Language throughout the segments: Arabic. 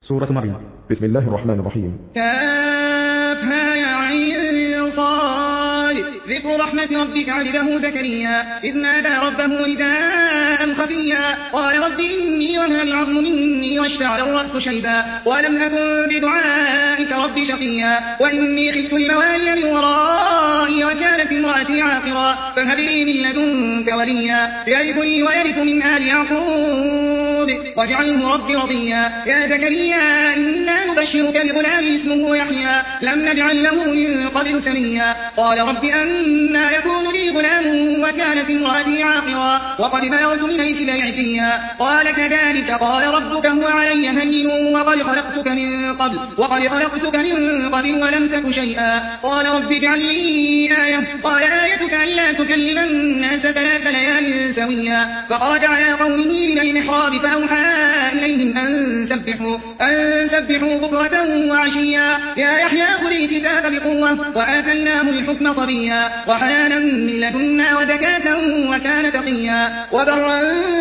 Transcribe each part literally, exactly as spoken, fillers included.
سورة مريم. بسم الله الرحمن الرحيم. كافها يا عين صاد. ذكر رحمة ربك عبده زكريا إذ نادى ربه نداء خفيا قال رب إني وهن العظم مني واشتعل الرأس شيبا ولم أكن بدعائك رب شقيا وإني خفت الموالي من ورائي وكانت امرأتي عاقرا فهب لي من لدنك وليا يرثني ويرث من آل يعقوب واجعله رب رضيا يا زكريا إنا نبشرك بغلام اسمه يحيى لم نجعل له من قبل سميا قال رب أنى يكون لي غلام وكانت امرأتي عاقرا وقد بلغت من الكبر عتيا قال كذلك قال ربك هو علي هين وقد خلقتك من قبل وقد خلقتك من قبل ولم تك شيئا قال رب اجعل لي آية قال آيتك ألا تكلم الناس ثلاث ليال سويا فخرج على قومه من المحراب فأوحى إليهم أن سبحوا أن سبحوا بكرة وعشيا يا يحيى خذ الكتاب بقوة وآتيناه الحكم صبيا وحنانا من لدنا وزكاة وكان تقيا وبرا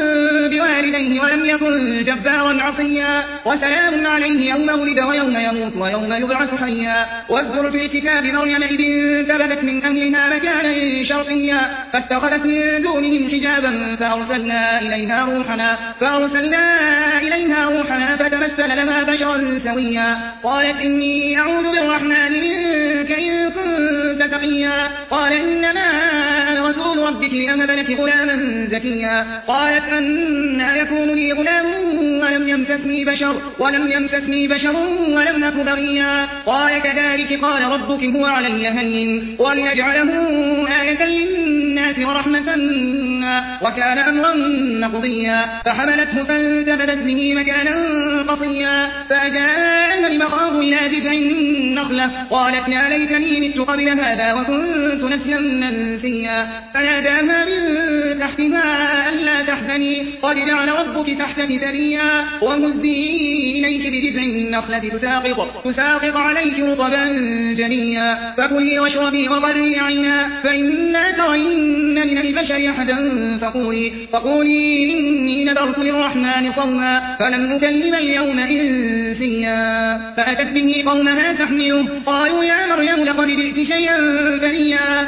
بوالديه ولم يكن جبارا عصيا وسلام عليه يوم ولد ويوم يموت ويوم يبعث حيا واذكر في الكتاب مريم إذ انتبذت من أهلها مكانا شرقيا فاتخذت من دونهم حجابا فأرسلنا إليها روحنا فأرسلنا إليها روحنا فتمثل لها بشرا سويا قالت إني أعوذ بالرحمن منك إن كنت تقيا قال إنما أنا رسول ربك لأهب لك غلاما زكيا قالت أنى يكون لي غلام ولم يمسسني بشر ولم يمسسني بشر ولم أك بغيا قال كذلك قال ربك هو علي هين ولنجعله آية للناس ورحمة منا وكان أمرا مقضيا فحملته فانتبذت به مكانا قصيا فأجاءنا المخاض إلى جذع النخلة قالت يا ليتني مت قبل هذا وكنت نسيا منسيا فناداها من تحتها ألا تحزني قد جعل ربك تحتك سريا وهزي إليك بجذع النخلة تساقط, تساقط عليك رطبا جنيا فكلي واشربي وقري عينا فإنا ترين من البشر أحدا فقولي, فقولي إني نذرت للرحمن صوما فلن أكلم اليوم إنسيا فأتت به قومها تحمله قالوا يا مريم لقد جئت شيئا فريا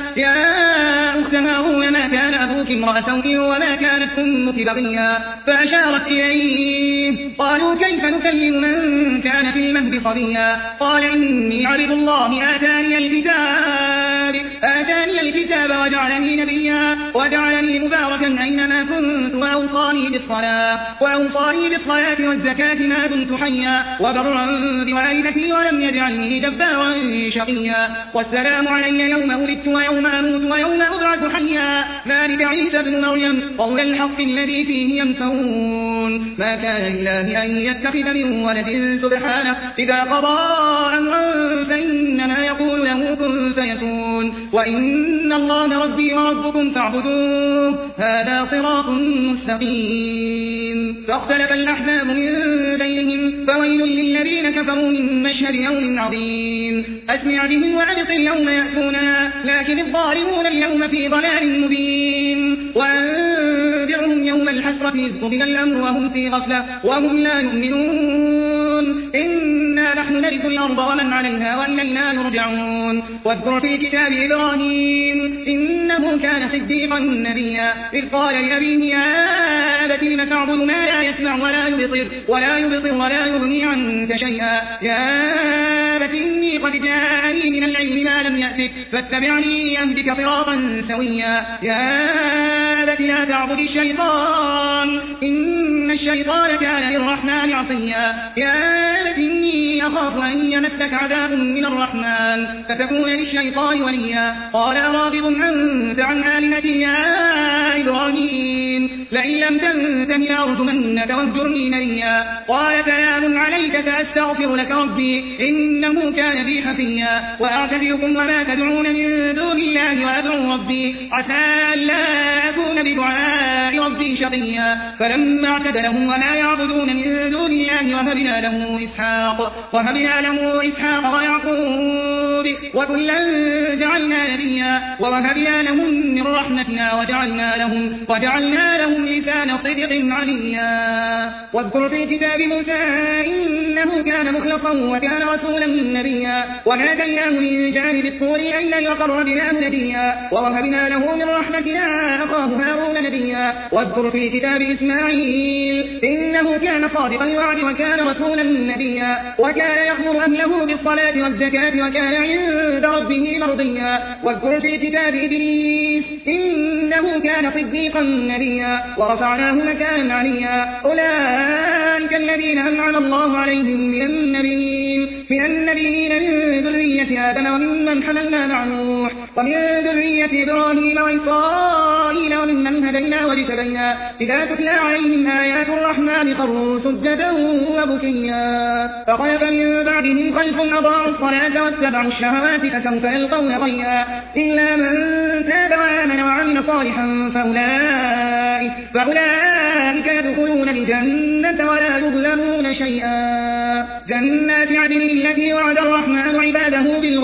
يا أخت هارون ما كان أبوك امرأ سوء وما كانت أمك بغيا فأشارت إليه قالوا كيف نكلم من كان في المهد صبيا قال إني عبد الله آتاني الكتاب آتاني الكتاب وجعلني نبيا وجعلني مباركا أينما كنت وأوصاني بالصلاة وأوصاني بالصلاة والزكاة ما دمت حيا وبرا بوالدتي ولم يجعلني جبارا شقيا والسلام علي يوم ولدت ويوم أموت ويوم أبعث حيا ذلك عيسى ابن مريم قول الحق الذي فيه يمترون ما كان لله أن يتخذ من ولد سبحانه إذا قضى أمرا فإنما يقول له كن فيكون وإن الله ربي وربكم فاعبدوه هذا صراط مستقيم فاختلف الأحزاب من بينهم فويل للذين كفروا من مشهد يوم عظيم أسمع بهم وأبصر يوم يأتوننا لكن الظالمون اليوم في ضلال مبين وأنذرهم يوم الحسرة إذ قضي الأمر وهم في غفلة وهم لا يؤمنون إنا نحن نرث الأرض ومن عليها وإلينا يرجعون واذكر في كتاب إبراهيم إنه كان صديقا نبيا إذ قال لأبيه يا أبت لم تعبد ما لا يسمع ولا يبصر ولا يبصر ولا يغني عنك شيئا يا أبت إني قد جاءني من العلم ما لم يأتك فاتبعني أهدك صراطا سويا يا أبت لا تعبد الشيطان إن الشيطان كان للرحمن عصيا يا أبت إني أخاف أن يمسك عذاب من الرحمن فتكون للشيطان وليا قال أراغب أنت عن آلهتي يا إبراهيم لئن لم تنته لأرجمنك واهجرني مليا قال سلام عليك سأستغفر لك ربي إنه كان بي حفيا وأعتذركم وما تدعون من دون الله وأدعو ربي عسى ألا أكون بدعاء ربي شقيا فلما اعتزلهم وما يعبدون من دون الله وهبنا له إسحاق وهبنا له إسحاق ويعقوب وكلا جعلنا نبيا ووهبنا لهم من رحمتنا وجعلنا لهم وجعلنا لهم لسان صدق عليا واذكر في كتاب موسى إنه إنه كان مخلصا وكان رسولا نبيا وناديناه من جانب الطور الأيمن وقربناه نجيا ووهبنا له من رحمتنا أخاه هارون نبيا واذكر في الكتاب إسماعيل إنه كان صادق الوعد وكان رسولا نبيا وكان يأمر أهله بالصلاة والزكاة وكان عند ربه مرضيا واذكر في الكتاب إدريس إنه كان صديقا نبيا ورفعناه مكانا عليا أولئك الذين أنعم الله عليهم من النبيين من النبيين من ذرية آدم وممن حملنا مع نوح ومن ذرية إبراهيم وإسرائيل وممن هدينا واجتبينا إذا تتلى عليهم آيات الرحمن خروا سجدا وبكيا فخلف من بعدهم خلف أضاعوا الصلاة واتبعوا الشهوات فسوف يلقون غيا إلا من تاب وآمن وعمل صالحا فأولئك, فأولئك يدخلون الجنة ولا يظلمون شيئا جنات عدن التي وعد الرحمن عباده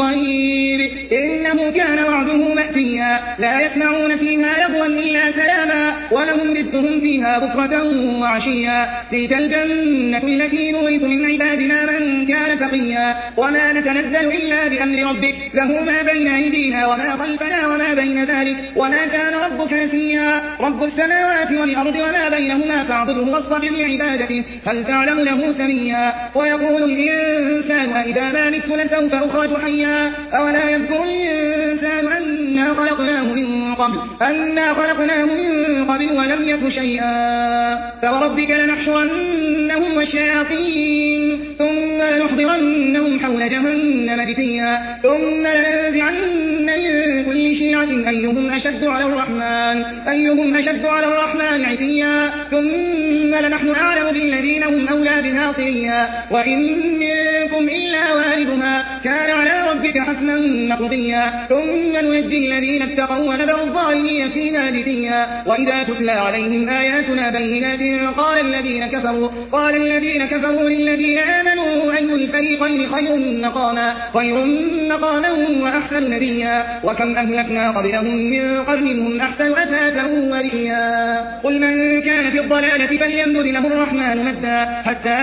بالغيب إنه كان وعده مأتيا لا يسمعون فيها لغوا إلا سلاما ولهم رزقهم فيها بكرة وعشيا تلك الجنة التي نورث من عبادنا من كان تقيا وما نتنزل إلا بأمر ربك له ما بين أيدينا وما خلفنا وما بين ذلك وما كان ربك نسيا رب السماوات والأرض وما بينهما فاعبده واصطبر لعبادته هل تعلم له سميا ويقول الإنسان أإذا ما مت لسوف أخرج حيا أولا يذكر الإنسان أنا خلقناه من قبل أنا خلقناه من قبل ولم يك شيئا فوربك لنحشرنهم والشياطين ثم لنحضرنهم حول جهنم جثيا ثم لننزعن من كل شيعة أيهم أشد على الرحمن أيهم أشد على الرحمن عتيا ثم لنحن أعلم بالذين هم أولى بها صليا وإن منكم إلا واردها كان على ربك حتما مقضيا ثم ننجي الذين اتقوا ونذر الظالمين فيها جثيا وإذا تتلى عليهم آياتنا بينات قال الذين كفروا قال الذين كفروا للذين آمنوا أي الفريقين خير مقاما خير مقاما وأحسن نبيا وكم أهلكنا قبلهم من قرن هم أحسن أثاثا ورئيا قل من كان في الضلالة فليمدد له الرحمن مدا حتى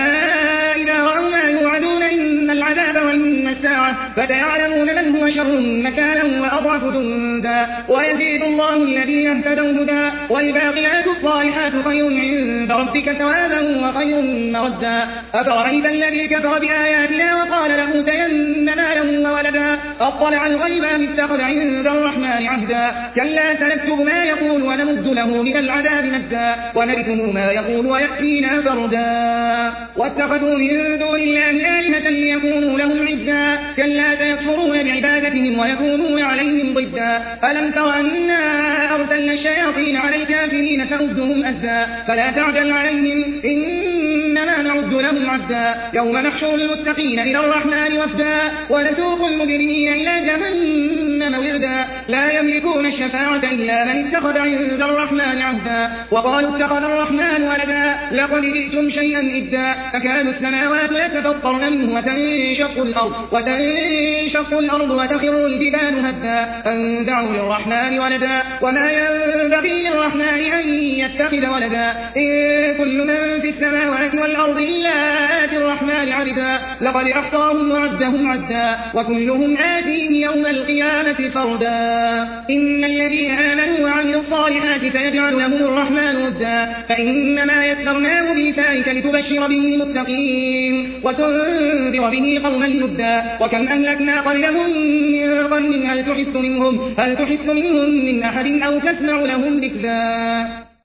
إذا رأوا ما يوعدون إن العذاب وإن الساعة فسيعلمون من هو شر مكانا وأضعف جندا ويزيد الله الذين اهتدوا هدى والباقيات الصالحات خير عند ربك ثوابا وخير مردا أفرأيت الذي كفر بآياتنا وقال لأوتين مالا وولدا أطلع الغيب أم اتخذ عند الرحمن عهدا كلا سنكتب ما يقول ونمد له من العذاب مدا ونرثه ما يقول ويأتينا فردا واتخذوا من دون الله آلهة ليكونوا لهم عزا كلا سيكفرون بعبادتهم ويكونون عليهم ضدا ألم تر أنا أرسلنا الشياطين على الكافرين تؤدهم أزا فلا تعجل عليهم إنما نعد لهم عدا يوم نحشر المتقين إلى الرحمن وفدا ونسوق المجرمين إلى جهنم وردا لا يملكون الشفاعة إلا من اتخذ عند الرحمن عهدا وقالوا اتخذ الرحمن ولدا لقد جئتم شيئا إدا تكاد السماوات يتفطرن منه وتنشق الأرض وتنشق الأرض وتخر الجبال هدا أن دعوا للرحمن ولدا وما ينبغي للرحمن أن يتخذ ولدا إن كل من في السماوات والأرض إلا آتي الرحمن عبدا لقد أحصاهم وعدهم عدا وكلهم آتيه يوم القيامة فردا إن الذين آمنوا وعملوا الصالحات سيجعل لهم الرحمن ودا فإنما يسرناه بلسانك لتبشر به المتقين وتنذر به قوما لدا وكم أهلكنا قبلهم من قرن هل تحس منهم هل تحس منهم من أحد أو تسمع لهم ركزا